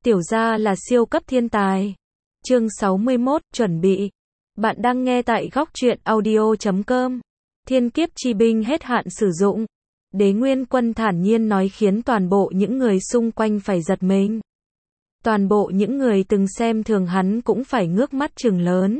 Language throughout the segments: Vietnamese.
Tiểu gia là siêu cấp thiên tài. Chương 61, chuẩn bị. Bạn đang nghe tại góc truyện audio.com. Thiên kiếp chi binh hết hạn sử dụng. Đế Nguyên Quân thản nhiên nói khiến toàn bộ những người xung quanh phải giật mình. Toàn bộ những người từng xem thường hắn cũng phải ngước mắt trừng lớn.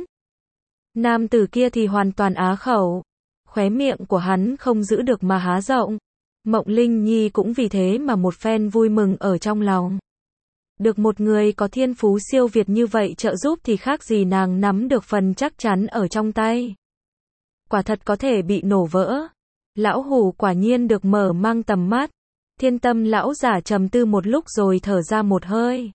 Nam tử kia thì hoàn toàn á khẩu. Khóe miệng của hắn không giữ được mà há rộng. Mộng Linh Nhi cũng vì thế mà một phen vui mừng ở trong lòng. Được một người có thiên phú siêu việt như vậy trợ giúp thì khác gì nàng nắm được phần chắc chắn ở trong tay. Quả thật có thể bị nổ vỡ. Lão hủ quả nhiên được mở mang tầm mắt. Thiên Tâm lão giả trầm tư một lúc rồi thở ra một hơi.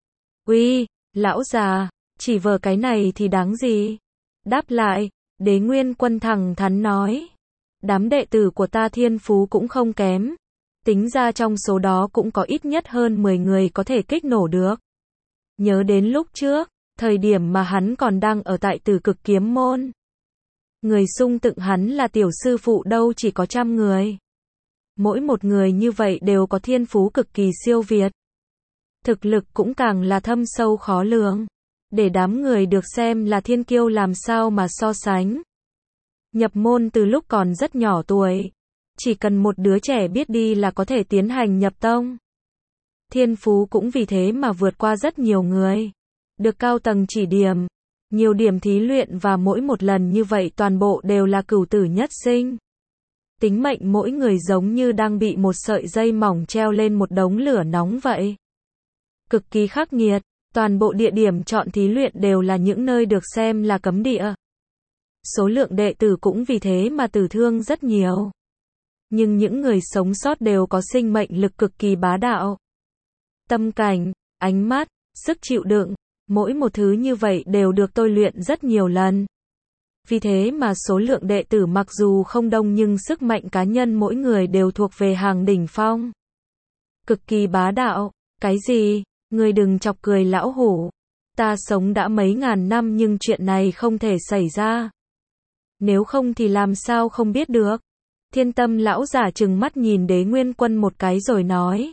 Uy, lão già, chỉ vờ cái này thì đáng gì? Đáp lại, Đế Nguyên Quân thẳng thắn nói. Đám đệ tử của ta thiên phú cũng không kém. Tính ra trong số đó cũng có ít nhất hơn 10 người có thể kích nổ được. Nhớ đến lúc trước, thời điểm mà hắn còn đang ở tại Tử Cực Kiếm Môn. Người xung tựng hắn là tiểu sư phụ đâu chỉ có 100 người. Mỗi một người như vậy đều có thiên phú cực kỳ siêu việt. Thực lực cũng càng là thâm sâu khó lường. Để đám người được xem là thiên kiêu làm sao mà so sánh. Nhập môn từ lúc còn rất nhỏ tuổi. Chỉ cần một đứa trẻ biết đi là có thể tiến hành nhập tông. Thiên phú cũng vì thế mà vượt qua rất nhiều người. Được cao tầng chỉ điểm. Nhiều điểm thí luyện và mỗi một lần như vậy toàn bộ đều là cửu tử nhất sinh. Tính mệnh mỗi người giống như đang bị một sợi dây mỏng treo lên một đống lửa nóng vậy. Cực kỳ khắc nghiệt. Toàn bộ địa điểm chọn thí luyện đều là những nơi được xem là cấm địa. Số lượng đệ tử cũng vì thế mà tử thương rất nhiều. Nhưng những người sống sót đều có sinh mệnh lực cực kỳ bá đạo. Tâm cảnh, ánh mắt, sức chịu đựng, mỗi một thứ như vậy đều được tôi luyện rất nhiều lần. Vì thế mà số lượng đệ tử mặc dù không đông nhưng sức mạnh cá nhân mỗi người đều thuộc về hàng đỉnh phong. Cực kỳ bá đạo. Cái gì? Ngươi đừng chọc cười lão hủ. Ta sống đã mấy ngàn năm nhưng chuyện này không thể xảy ra. Nếu không thì làm sao không biết được. Thiên Tâm lão giả trừng mắt nhìn Đế Nguyên Quân một cái rồi nói.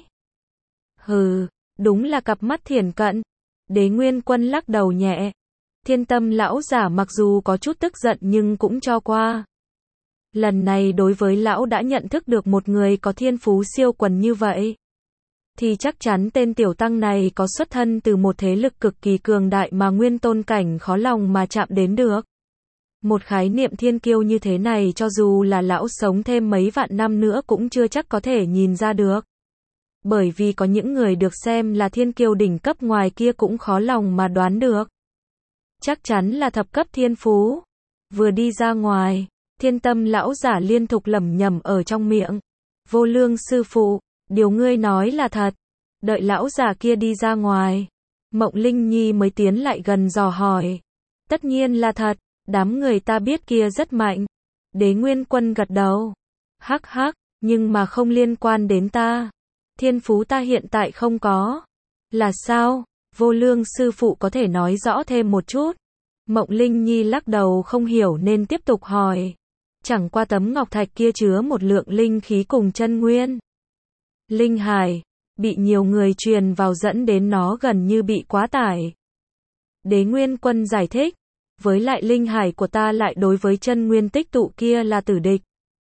Hừ, đúng là cặp mắt thiển cận. Đế Nguyên Quân lắc đầu nhẹ. Thiên Tâm lão giả mặc dù có chút tức giận nhưng cũng cho qua. Lần này đối với lão đã nhận thức được một người có thiên phú siêu quần như vậy. Thì chắc chắn tên tiểu tăng này có xuất thân từ một thế lực cực kỳ cường đại mà nguyên tôn cảnh khó lòng mà chạm đến được. Một khái niệm thiên kiêu như thế này cho dù là lão sống thêm mấy vạn năm nữa cũng chưa chắc có thể nhìn ra được. Bởi vì có những người được xem là thiên kiêu đỉnh cấp ngoài kia cũng khó lòng mà đoán được. Chắc chắn là thập cấp thiên phú. Vừa đi ra ngoài, Thiên Tâm lão giả liên tục lẩm nhẩm ở trong miệng. Vô Lương sư phụ, điều ngươi nói là thật. Đợi lão già kia đi ra ngoài, Mộng Linh Nhi mới tiến lại gần dò hỏi. Tất nhiên là thật, đám người ta biết kia rất mạnh. Đế Nguyên Quân gật đầu. Hắc hắc, nhưng mà không liên quan đến ta. Thiên phú ta hiện tại không có. Là sao? Vô Lương sư phụ có thể nói rõ thêm một chút. Mộng Linh Nhi lắc đầu không hiểu nên tiếp tục hỏi. Chẳng qua tấm ngọc thạch kia chứa một lượng linh khí cùng chân nguyên. Linh hải, bị nhiều người truyền vào dẫn đến nó gần như bị quá tải. Đế Nguyên Quân giải thích, với lại linh hải của ta lại đối với chân nguyên tích tụ kia là tử địch.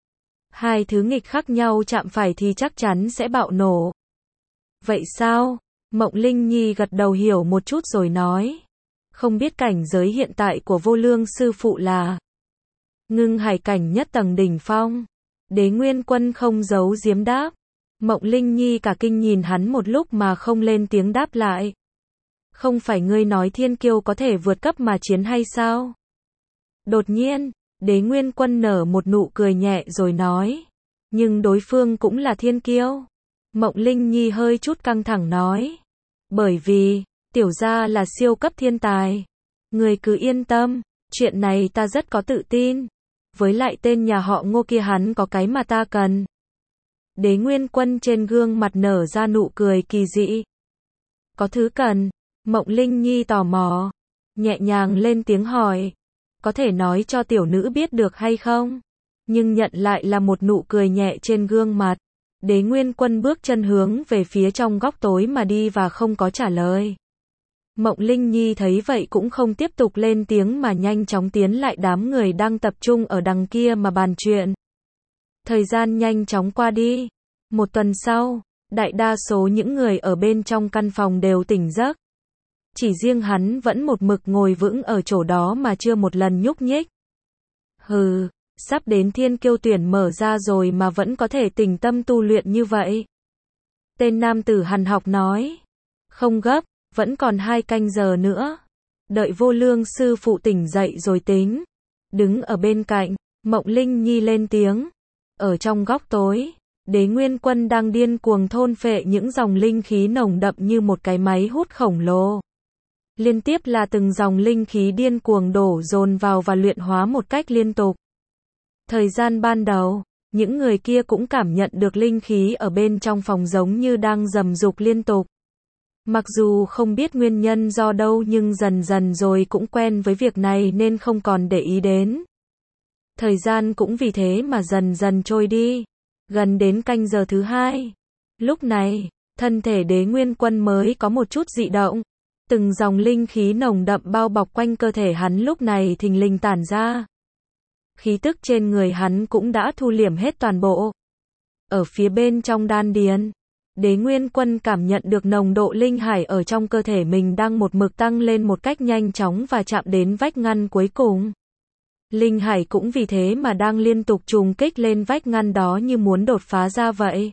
Hai thứ nghịch khác nhau chạm phải thì chắc chắn sẽ bạo nổ. Vậy sao? Mộng Linh Nhi gật đầu hiểu một chút rồi nói. Không biết cảnh giới hiện tại của Vô Lương sư phụ là ngưng hải cảnh nhất tầng đỉnh phong. Đế Nguyên Quân không giấu giếm đáp. Mộng Linh Nhi cả kinh nhìn hắn một lúc mà không lên tiếng đáp lại. Không phải ngươi nói thiên kiêu có thể vượt cấp mà chiến hay sao? Đột nhiên, Đế Nguyên Quân nở một nụ cười nhẹ rồi nói. Nhưng đối phương cũng là thiên kiêu. Mộng Linh Nhi hơi chút căng thẳng nói. Bởi vì, tiểu gia là siêu cấp thiên tài. Ngươi cứ yên tâm, chuyện này ta rất có tự tin. Với lại tên nhà họ Ngô kia hắn có cái mà ta cần. Đế Nguyên Quân trên gương mặt nở ra nụ cười kỳ dị. Có thứ cần? Mộng Linh Nhi tò mò. Nhẹ nhàng lên tiếng hỏi. Có thể nói cho tiểu nữ biết được hay không? Nhưng nhận lại là một nụ cười nhẹ trên gương mặt. Đế Nguyên Quân bước chân hướng về phía trong góc tối mà đi và không có trả lời. Mộng Linh Nhi thấy vậy cũng không tiếp tục lên tiếng mà nhanh chóng tiến lại đám người đang tập trung ở đằng kia mà bàn chuyện. Thời gian nhanh chóng qua đi. Một tuần sau, đại đa số những người ở bên trong căn phòng đều tỉnh giấc. Chỉ riêng hắn vẫn một mực ngồi vững ở chỗ đó mà chưa một lần nhúc nhích. Hừ, sắp đến thiên kiêu tuyển mở ra rồi mà vẫn có thể tỉnh tâm tu luyện như vậy. Tên nam tử Hàn Học nói. Không gấp, vẫn còn 2 canh giờ nữa. Đợi Vô Lương sư phụ tỉnh dậy rồi tính. Đứng ở bên cạnh, Mộng Linh Nhi lên tiếng. Ở trong góc tối, Đế Nguyên Quân đang điên cuồng thôn phệ những dòng linh khí nồng đậm như một cái máy hút khổng lồ. Liên tiếp là từng dòng linh khí điên cuồng đổ dồn vào và luyện hóa một cách liên tục. Thời gian ban đầu, những người kia cũng cảm nhận được linh khí ở bên trong phòng giống như đang rầm rục liên tục. Mặc dù không biết nguyên nhân do đâu nhưng dần dần rồi cũng quen với việc này nên không còn để ý đến. Thời gian cũng vì thế mà dần dần trôi đi. Gần đến canh giờ thứ 2. Lúc này, thân thể Đế Nguyên Quân mới có một chút dị động. Từng dòng linh khí nồng đậm bao bọc quanh cơ thể hắn lúc này thình lình tản ra. Khí tức trên người hắn cũng đã thu liễm hết toàn bộ. Ở phía bên trong đan điền, Đế Nguyên Quân cảm nhận được nồng độ linh hải ở trong cơ thể mình đang một mực tăng lên một cách nhanh chóng và chạm đến vách ngăn cuối cùng. Linh hải cũng vì thế mà đang liên tục trùng kích lên vách ngăn đó như muốn đột phá ra vậy.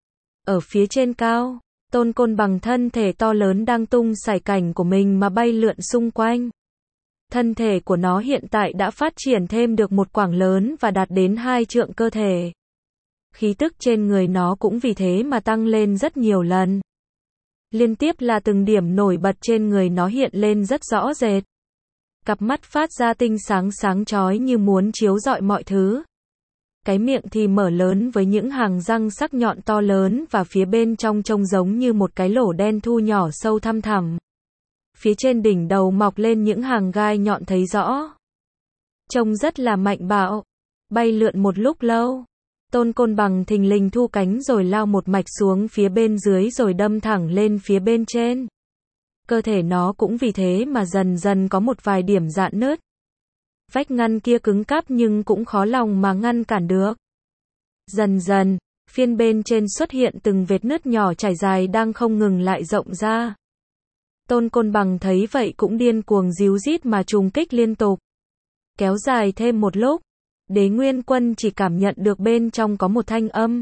Ở phía trên cao, Tôn Côn Bằng thân thể to lớn đang tung sải cảnh của mình mà bay lượn xung quanh. Thân thể của nó hiện tại đã phát triển thêm được một quảng lớn và đạt đến 2 trượng cơ thể. Khí tức trên người nó cũng vì thế mà tăng lên rất nhiều lần. Liên tiếp là từng điểm nổi bật trên người nó hiện lên rất rõ rệt. Cặp mắt phát ra tinh sáng sáng chói như muốn chiếu rọi mọi thứ. Cái miệng thì mở lớn với những hàng răng sắc nhọn to lớn và phía bên trong trông giống như một cái lỗ đen thu nhỏ sâu thăm thẳm. Phía trên đỉnh đầu mọc lên những hàng gai nhọn thấy rõ. Trông rất là mạnh bạo. Bay lượn một lúc lâu. Tôn Côn Bằng thình lình thu cánh rồi lao một mạch xuống phía bên dưới rồi đâm thẳng lên phía bên trên. Cơ thể nó cũng vì thế mà dần dần có một vài điểm rạn nứt. Vách ngăn kia cứng cáp nhưng cũng khó lòng mà ngăn cản được. Dần dần, phiên bên trên xuất hiện từng vết nứt nhỏ trải dài đang không ngừng lại rộng ra. Tôn Côn Bằng thấy vậy cũng điên cuồng ríu rít mà trùng kích liên tục. Kéo dài thêm một lúc, Đế Nguyên Quân chỉ cảm nhận được bên trong có một thanh âm.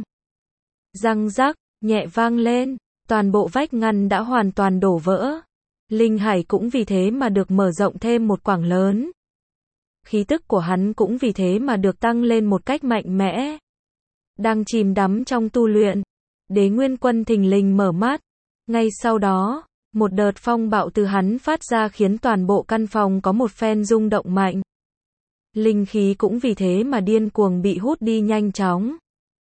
Răng rắc, nhẹ vang lên, toàn bộ vách ngăn đã hoàn toàn đổ vỡ. Linh hải cũng vì thế mà được mở rộng thêm một quảng lớn. Khí tức của hắn cũng vì thế mà được tăng lên một cách mạnh mẽ. Đang chìm đắm trong tu luyện, Đế Nguyên Quân thình lình mở mắt. Ngay sau đó, một đợt phong bạo từ hắn phát ra khiến toàn bộ căn phòng có một phen rung động mạnh. Linh khí cũng vì thế mà điên cuồng bị hút đi nhanh chóng.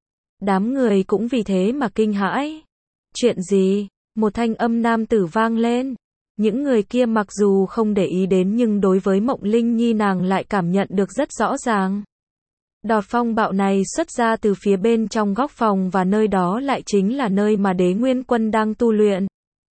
Đám người cũng vì thế mà kinh hãi. Chuyện gì? Một thanh âm nam tử vang lên. Những người kia mặc dù không để ý đến nhưng đối với Mộng Linh Nhi nàng lại cảm nhận được rất rõ ràng. Đợt phong bạo này xuất ra từ phía bên trong góc phòng và nơi đó lại chính là nơi mà Đế Nguyên Quân đang tu luyện.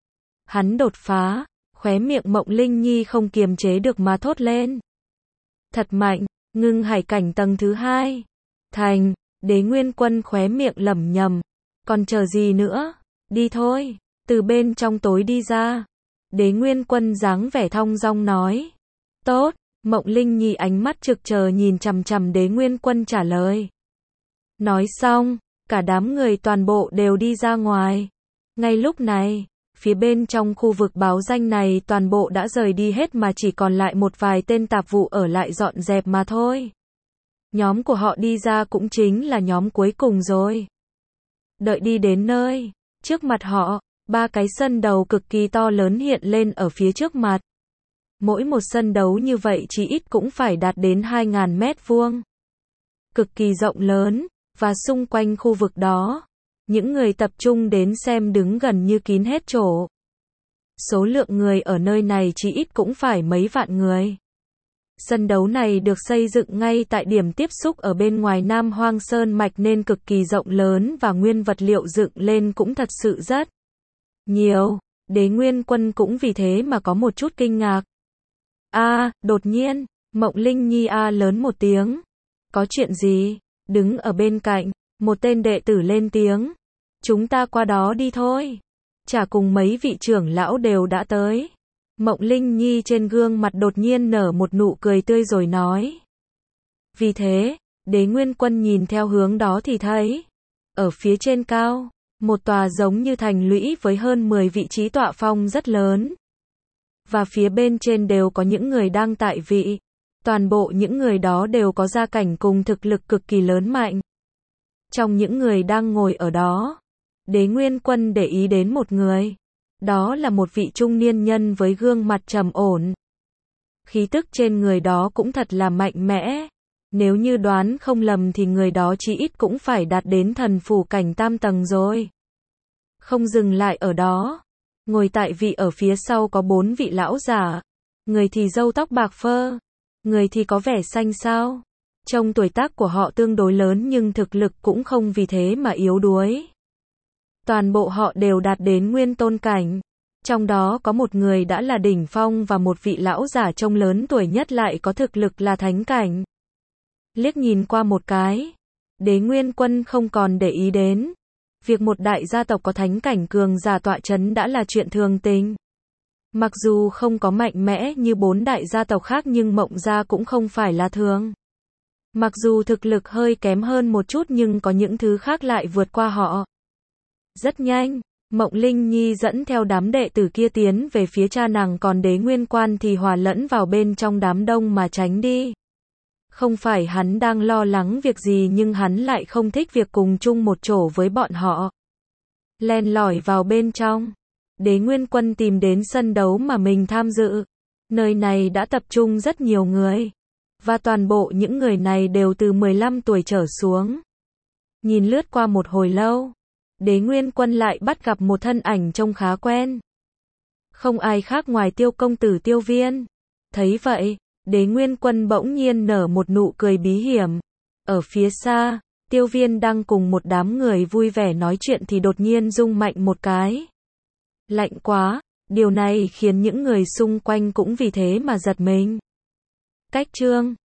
Hắn đột phá, khóe miệng Mộng Linh Nhi không kiềm chế được mà thốt lên. Thật mạnh, ngưng hải cảnh tầng thứ 2. Thành, Đế Nguyên Quân khóe miệng lẩm nhẩm. Còn chờ gì nữa? Đi thôi, từ bên trong tối đi ra. Đế Nguyên Quân dáng vẻ thong dong nói. Tốt, Mộng Linh Nhi ánh mắt trực chờ nhìn chằm chằm Đế Nguyên Quân trả lời. Nói xong, cả đám người toàn bộ đều đi ra ngoài. Ngay lúc này, phía bên trong khu vực báo danh này toàn bộ đã rời đi hết mà chỉ còn lại một vài tên tạp vụ ở lại dọn dẹp mà thôi. Nhóm của họ đi ra cũng chính là nhóm cuối cùng rồi. Đợi đi đến nơi, trước mặt họ, 3 cái sân đấu cực kỳ to lớn hiện lên ở phía trước mặt. Mỗi một sân đấu như vậy chỉ ít cũng phải đạt đến 2.000 mét vuông. Cực kỳ rộng lớn, và xung quanh khu vực đó, những người tập trung đến xem đứng gần như kín hết chỗ. Số lượng người ở nơi này chỉ ít cũng phải mấy vạn người. Sân đấu này được xây dựng ngay tại điểm tiếp xúc ở bên ngoài Nam Hoang Sơn Mạch nên cực kỳ rộng lớn và nguyên vật liệu dựng lên cũng thật sự rất nhiều. Đế Nguyên Quân cũng vì thế mà có một chút kinh ngạc. Đột nhiên, Mộng Linh Nhi lớn một tiếng. Có chuyện gì? Đứng ở bên cạnh, một tên đệ tử lên tiếng. Chúng ta qua đó đi thôi. Chả cùng mấy vị trưởng lão đều đã tới. Mộng Linh Nhi trên gương mặt đột nhiên nở một nụ cười tươi rồi nói. Vì thế, Đế Nguyên Quân nhìn theo hướng đó thì thấy, ở phía trên cao, một tòa giống như thành lũy với hơn 10 vị trí tọa phong rất lớn. Và phía bên trên đều có những người đang tại vị. Toàn bộ những người đó đều có gia cảnh cùng thực lực cực kỳ lớn mạnh. Trong những người đang ngồi ở đó, Đế Nguyên Quân để ý đến một người. Đó là một vị trung niên nhân với gương mặt trầm ổn. Khí tức trên người đó cũng thật là mạnh mẽ. Nếu như đoán không lầm thì người đó chí ít cũng phải đạt đến thần phủ cảnh 8 tầng rồi. Không dừng lại ở đó. Ngồi tại vị ở phía sau có 4 vị lão giả. Người thì râu tóc bạc phơ. Người thì có vẻ xanh xao. Trông tuổi tác của họ tương đối lớn nhưng thực lực cũng không vì thế mà yếu đuối. Toàn bộ họ đều đạt đến nguyên tôn cảnh. Trong đó có một người đã là đỉnh phong và một vị lão giả trông lớn tuổi nhất lại có thực lực là thánh cảnh. Liếc nhìn qua một cái, Đế Nguyên Quân không còn để ý đến. Việc một đại gia tộc có thánh cảnh cường giả tọa chấn đã là chuyện thường tình. Mặc dù không có mạnh mẽ như 4 đại gia tộc khác nhưng Mộng gia cũng không phải là thường. Mặc dù thực lực hơi kém hơn một chút nhưng có những thứ khác lại vượt qua họ. Rất nhanh, Mộng Linh Nhi dẫn theo đám đệ tử kia tiến về phía cha nàng, còn Đế Nguyên Quân thì hòa lẫn vào bên trong đám đông mà tránh đi. Không phải hắn đang lo lắng việc gì nhưng hắn lại không thích việc cùng chung một chỗ với bọn họ. Len lỏi vào bên trong, Đế Nguyên Quân tìm đến sân đấu mà mình tham dự. Nơi này đã tập trung rất nhiều người. Và toàn bộ những người này đều từ 15 tuổi trở xuống. Nhìn lướt qua một hồi lâu, Đế Nguyên Quân lại bắt gặp một thân ảnh trông khá quen. Không ai khác ngoài Tiêu công tử Tiêu Viên. Thấy vậy, Đế Nguyên Quân bỗng nhiên nở một nụ cười bí hiểm. Ở phía xa, Tiêu Viên đang cùng một đám người vui vẻ nói chuyện thì đột nhiên rung mạnh một cái. Lạnh quá, điều này khiến những người xung quanh cũng vì thế mà giật mình. Cách chương